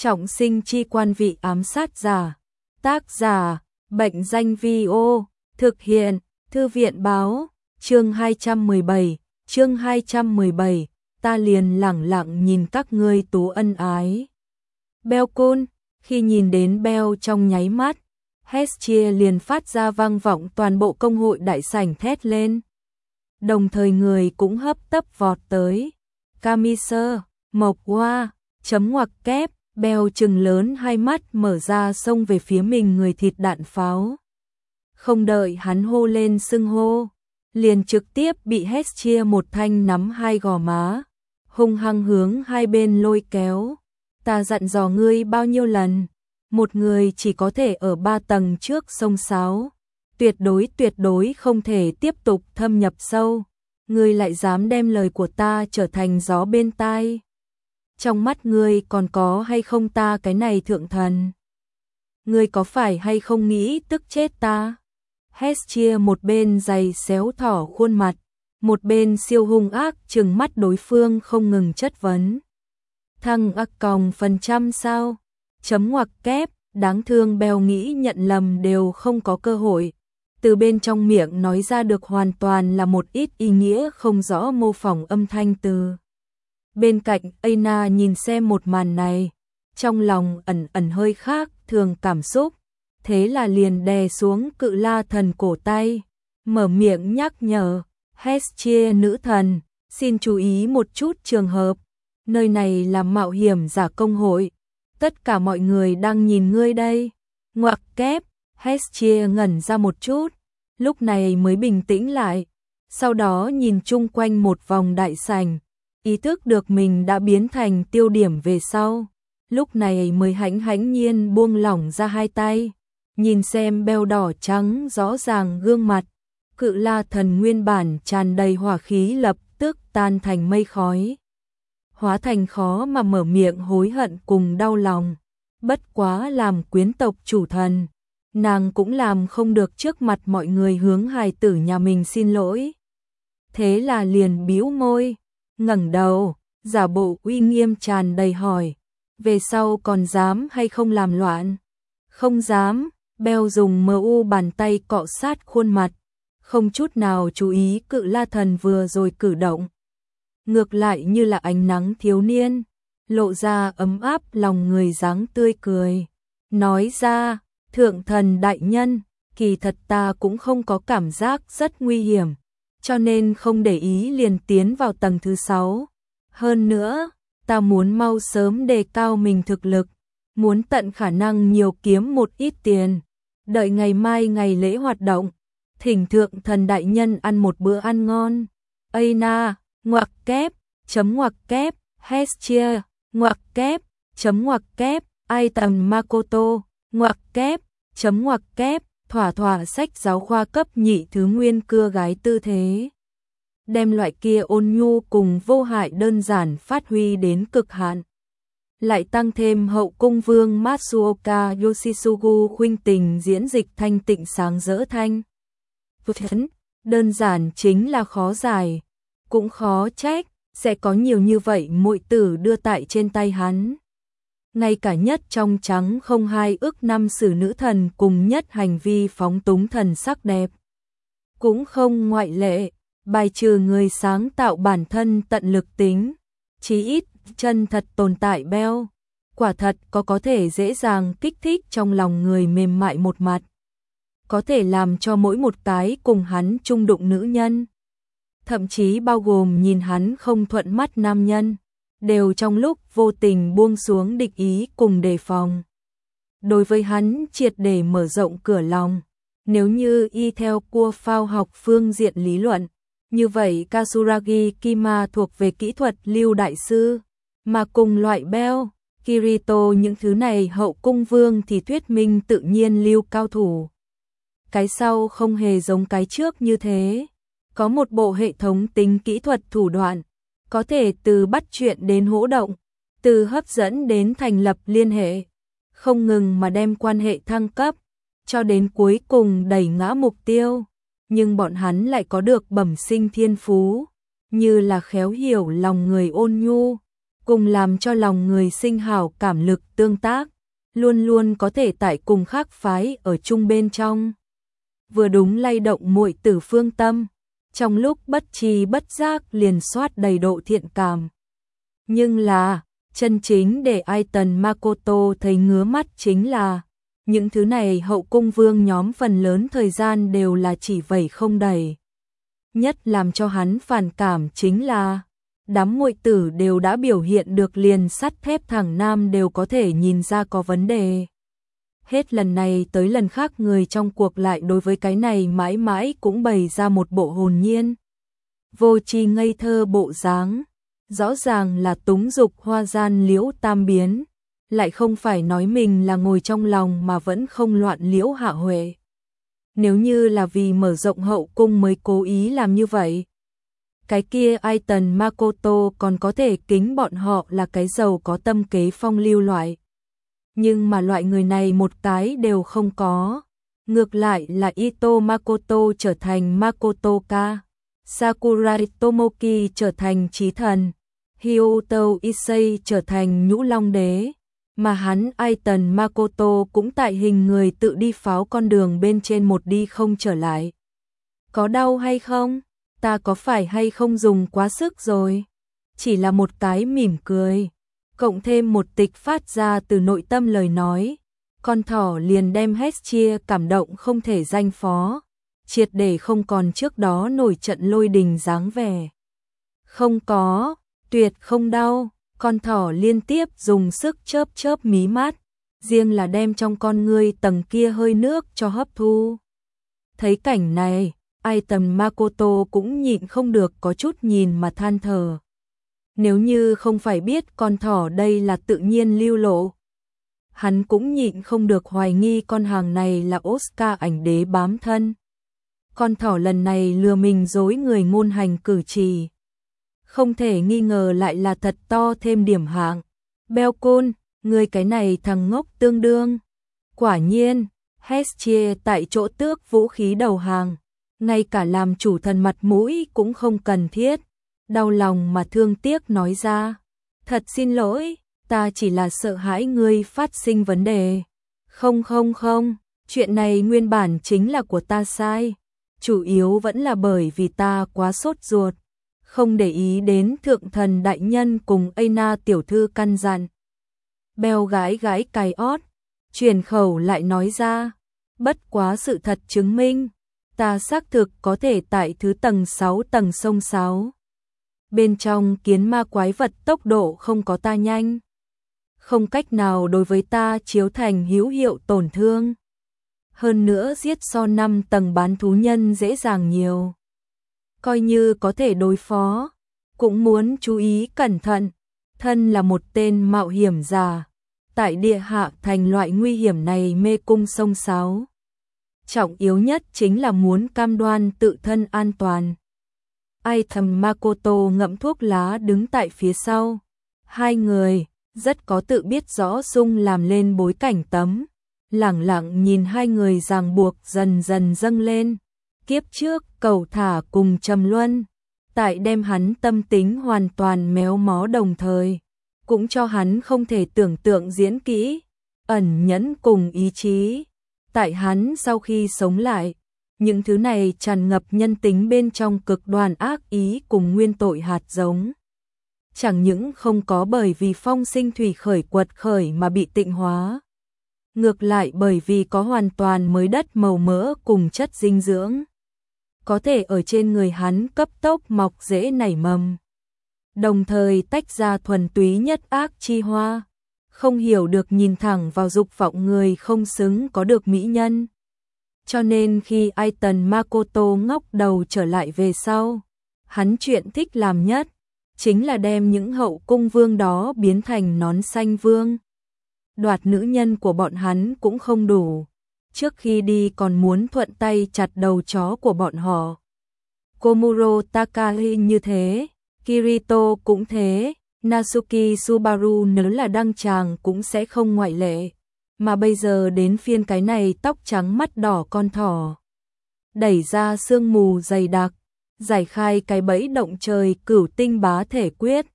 Trọng sinh chi quan vị ám sát giả. Tác giả, Bệnh danh Vi-ô. Thực hiện, Thư viện báo. Chương 217, ta liền lẳng lặng nhìn các ngươi tú ân ái. Belcon, khi nhìn đến Bell trong nháy mắt, Hestia liền phát ra vang vọng toàn bộ công hội đại sảnh thét lên. Đồng thời người cũng hấp tấp vọt tới. Camisơ, Mộc Hoa, chấm ngoặc kép, Bell trừng lớn hai mắt mở ra xông về phía mình người thịt đạn pháo. Không đợi hắn hô lên xưng hô, liền trực tiếp bị Hestia một thanh nắm hai gò má, hung hăng hướng hai bên lôi kéo. Ta dặn dò ngươi bao nhiêu lần, một người chỉ có thể ở 3 tầng trước sông sáo, tuyệt đối không thể tiếp tục thâm nhập sâu. Ngươi lại dám đem lời của ta trở thành gió bên tai. Trong mắt ngươi còn có hay không ta cái này thượng thần? Ngươi có phải hay không nghĩ tức chết ta? Hestia một bên giày xéo thỏ khuôn mặt, một bên siêu hung ác trừng mắt đối phương không ngừng chất vấn. Thằng ác còng phần trăm sao? Chấm ngoặc kép, đáng thương Bell nghĩ nhận lầm đều không có cơ hội. Từ bên trong miệng nói ra được hoàn toàn là một ít ý nghĩa không rõ mô phỏng âm thanh từ. Bên cạnh Aina nhìn xem một màn này, trong lòng ẩn hơi khác thường cảm xúc, thế là liền đè xuống cự la thần cổ tay, mở miệng nhắc nhở, Hestia nữ thần, xin chú ý một chút trường hợp, nơi này là mạo hiểm giả công hội, tất cả mọi người đang nhìn ngươi đây. Ngoặc kép, Hestia ngẩn ra một chút, lúc này mới bình tĩnh lại, sau đó nhìn chung quanh một vòng đại sảnh, ý thức được mình đã biến thành tiêu điểm về sau, lúc này mới hãnh nhiên buông lỏng ra hai tay, nhìn xem Bell đỏ trắng rõ ràng gương mặt, cự la thần nguyên bản tràn đầy hỏa khí lập tức tan thành mây khói, hóa thành khó mà mở miệng hối hận cùng đau lòng. Bất quá làm quyến tộc chủ thần, nàng cũng làm không được trước mặt mọi người hướng hài tử nhà mình xin lỗi. Thế là liền bĩu môi, ngẩng đầu, giả bộ uy nghiêm tràn đầy hỏi, về sau còn dám hay không làm loạn? Không dám. Bell dùng MU bàn tay cọ sát khuôn mặt, không chút nào chú ý cự la thần vừa rồi cử động. Ngược lại như là ánh nắng thiếu niên, lộ ra ấm áp lòng người dáng tươi cười. Nói ra, thượng thần đại nhân, kỳ thật ta cũng không có cảm giác rất nguy hiểm, cho nên không để ý liền tiến vào tầng thứ 6. Hơn nữa, ta muốn mau sớm đề cao mình thực lực, muốn tận khả năng nhiều kiếm một ít tiền. Đợi ngày mai ngày lễ hoạt động, thỉnh thượng thần đại nhân ăn một bữa ăn ngon. Aina, ngoặc kép, chấm ngoặc kép, Hestia, ngoặc kép, chấm ngoặc kép, Aitan Makoto, ngoặc kép, chấm ngoặc kép, thỏa sách giáo khoa cấp nhị thứ nguyên cưa gái tư thế. Đem loại kia ôn nhu cùng vô hại đơn giản phát huy đến cực hạn. Lại tăng thêm hậu cung vương Matsuoka Yoshisugu khuynh tình diễn dịch thanh tịnh sáng rỡ thanh. Đơn giản chính là khó giải, cũng khó trách, sẽ có nhiều như vậy muội tử đưa tại trên tay hắn. Ngay cả nhất trong trắng không hai ước năm sử nữ thần cùng nhất hành vi phóng túng thần sắc đẹp. Cũng không ngoại lệ, bài trừ người sáng tạo bản thân tận lực tính, chí ít chân thật tồn tại Bell. Quả thật có thể dễ dàng kích thích trong lòng người mềm mại một mặt. Có thể làm cho mỗi một cái cùng hắn chung đụng nữ nhân, thậm chí bao gồm nhìn hắn không thuận mắt nam nhân, đều trong lúc vô tình buông xuống địch ý cùng đề phòng. Đối với hắn triệt để mở rộng cửa lòng, nếu như y theo cua phao học phương diện lý luận, như vậy Kasuragi Kima thuộc về kỹ thuật lưu đại sư, mà cùng loại Bell, Kirito những thứ này hậu cung vương thì thuyết minh tự nhiên lưu cao thủ. Cái sau không hề giống cái trước như thế, có một bộ hệ thống tính kỹ thuật thủ đoạn, có thể từ bắt chuyện đến hỗ động, từ hấp dẫn đến thành lập liên hệ, không ngừng mà đem quan hệ thăng cấp, cho đến cuối cùng đẩy ngã mục tiêu. Nhưng bọn hắn lại có được bẩm sinh thiên phú, như là khéo hiểu lòng người ôn nhu, cùng làm cho lòng người sinh hảo cảm lực tương tác, luôn luôn có thể tại cùng khác phái ở chung bên trong. Vừa đúng lay động muội tử phương tâm, trong lúc bất tri bất giác liền soát đầy độ thiện cảm. Nhưng là, chân chính để Aiton Makoto thấy ngứa mắt chính là, những thứ này hậu cung vương nhóm phần lớn thời gian đều là chỉ vẩy không đẩy. Nhất làm cho hắn phản cảm chính là, đám muội tử đều đã biểu hiện được liền sắt thép thẳng nam đều có thể nhìn ra có vấn đề. Hết lần này tới lần khác người trong cuộc lại đối với cái này mãi mãi cũng bày ra một bộ hồn nhiên. Vô tri ngây thơ bộ dáng, rõ ràng là túng dục hoa gian liễu tam biến, lại không phải nói mình là ngồi trong lòng mà vẫn không loạn liễu hạ huệ. Nếu như là vì mở rộng hậu cung mới cố ý làm như vậy, cái kia Aiton Makoto còn có thể kính bọn họ là cái giàu có tâm kế phong lưu loại. Nhưng mà loại người này một cái đều không có. Ngược lại là Ito Makoto trở thành Makotoka, Sakura Tomoki trở thành chí thần, Hyoto Issei trở thành nhũ long đế. Mà hắn Aiton Makoto cũng tại hình người tự đi pháo con đường bên trên một đi không trở lại. Có đau hay không? Ta có phải hay không dùng quá sức rồi? Chỉ là một cái mỉm cười, cộng thêm một tịch phát ra từ nội tâm lời nói, con thỏ liền đem Hestia cảm động không thể danh phó, triệt để không còn trước đó nổi trận lôi đình dáng vẻ. Không có, tuyệt không đau, con thỏ liên tiếp dùng sức chớp chớp mí mắt, riêng là đem trong con ngươi tầng kia hơi nước cho hấp thu. Thấy cảnh này, Aiton Makoto cũng nhịn không được có chút nhìn mà than thở. Nếu như không phải biết con thỏ đây là tự nhiên lưu lộ, hắn cũng nhịn không được hoài nghi con hàng này là Oscar ảnh đế bám thân. Con thỏ lần này lừa mình dối người ngôn hành cử chỉ, không thể nghi ngờ lại là thật to thêm điểm hạng. Belcon, người cái này thằng ngốc tương đương. Quả nhiên, Hestia tại chỗ tước vũ khí đầu hàng, ngay cả làm chủ thần mặt mũi cũng không cần thiết. Đau lòng mà thương tiếc nói ra, thật xin lỗi, ta chỉ là sợ hãi ngươi phát sinh vấn đề. Không, chuyện này nguyên bản chính là của ta sai, chủ yếu vẫn là bởi vì ta quá sốt ruột, không để ý đến thượng thần đại nhân cùng Aina tiểu thư căn dặn. Beo gái cài ót, truyền khẩu lại nói ra, bất quá sự thật chứng minh, ta xác thực có thể tại thứ tầng 6 tầng sông 6. Bên trong kiến ma quái vật tốc độ không có ta nhanh, không cách nào đối với ta chiếu thành hữu hiệu tổn thương. Hơn nữa giết so 5 tầng bán thú nhân dễ dàng nhiều. Coi như có thể đối phó, cũng muốn chú ý cẩn thận, thân là một tên mạo hiểm giả, tại địa hạ thành loại nguy hiểm này mê cung sông sáo. Trọng yếu nhất chính là muốn cam đoan tự thân an toàn. Aiton Makoto ngậm thuốc lá đứng tại phía sau. Hai người, rất có tự biết rõ sung làm lên bối cảnh tấm. Lẳng lặng nhìn hai người ràng buộc dần dần dâng lên. Kiếp trước cầu thả cùng trầm luân. Tại đem hắn tâm tính hoàn toàn méo mó đồng thời. Cũng cho hắn không thể tưởng tượng diễn kỹ. Ẩn nhẫn cùng ý chí. Tại hắn sau khi sống lại. Những thứ này tràn ngập nhân tính bên trong cực đoan ác ý cùng nguyên tội hạt giống. Chẳng những không có bởi vì phong sinh thủy khởi quật khởi mà bị tịnh hóa. Ngược lại bởi vì có hoàn toàn mới đất màu mỡ cùng chất dinh dưỡng. Có thể ở trên người hắn cấp tốc mọc rễ nảy mầm. Đồng thời tách ra thuần túy nhất ác chi hoa. Không hiểu được nhìn thẳng vào dục vọng người không xứng có được mỹ nhân. Cho nên khi Aiton Makoto ngóc đầu trở lại về sau, hắn chuyện thích làm nhất, chính là đem những hậu cung vương đó biến thành nón xanh vương. Đoạt nữ nhân của bọn hắn cũng không đủ, trước khi đi còn muốn thuận tay chặt đầu chó của bọn họ. Komuro Takahi như thế, Kirito cũng thế, Natsuki Subaru nếu là đăng tràng cũng sẽ không ngoại lệ. Mà bây giờ đến phiên cái này tóc trắng mắt đỏ con thỏ. Đẩy ra sương mù dày đặc, giải khai cái bẫy động trời cửu tinh bá thể quyết.